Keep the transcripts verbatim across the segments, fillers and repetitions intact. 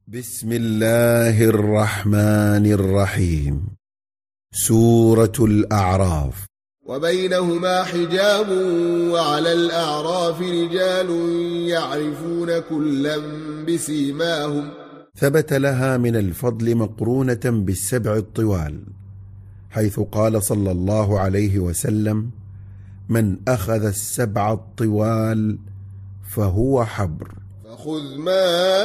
بسم الله الرحمن الرحيم. سورة الأعراف. وبينهما حجاب وعلى الأعراف رجال يعرفون كلا بسيماهم. ثبت لها من الفضل مقرونة بالسبع الطوال، حيث قال صلى الله عليه وسلم: من أخذ السبع الطوال فهو حبر. فخذ ما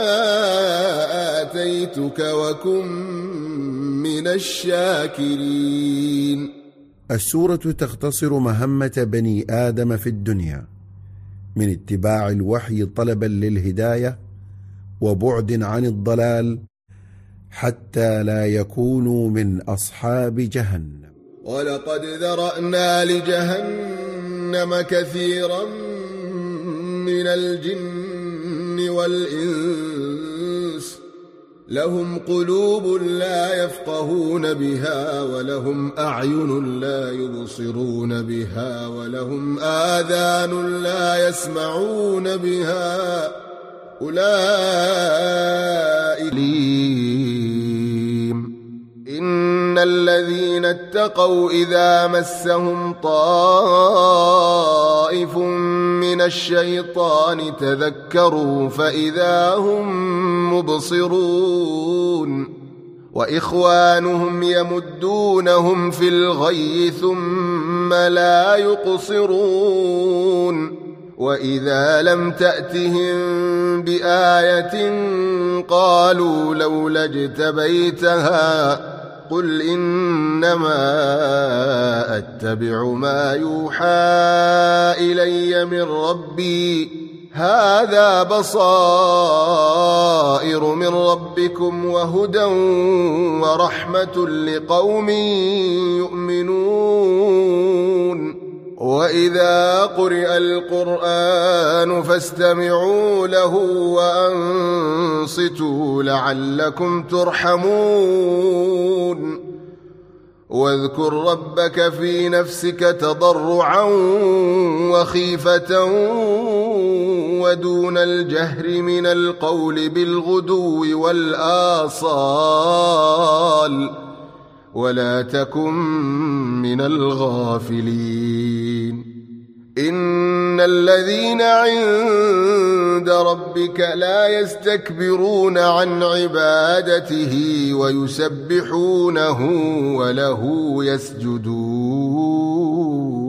آتيتك وكن من الشاكرين. السورة تختصر مهمة بني آدم في الدنيا من اتباع الوحي طلبا للهداية وبعد عن الضلال، حتى لا يكونوا من أصحاب جهنم. ولقد ذرأنا لجهنم كثيرا من الجن والإنس لهم قلوب لا يفقهون بها ولهم أعين لا يبصرون بها ولهم آذان لا يسمعون بها أولئك إن الذين اتقوا إذا مسهم طائف من الشيطان تذكروا فإذا هم مبصرون وإخوانهم يمدونهم في الغي ثم لا يقصرون وإذا لم تأتهم بآية قالوا لولا اجتبيتها قل إنما أتبع ما يوحى إلي من ربي هذا بصائر من ربكم وهدى ورحمة لقوم يؤمنون وإذا قرئ القرآن فاستمعوا له وأنصتوا لعلكم ترحمون واذكر ربك في نفسك تضرعا وخيفة ودون الجهر من القول بالغدو والآصال ولا تكن من الغافلين إن الذين عند ربك لا يستكبرون عن عبادته ويسبحونه وله يسجدون.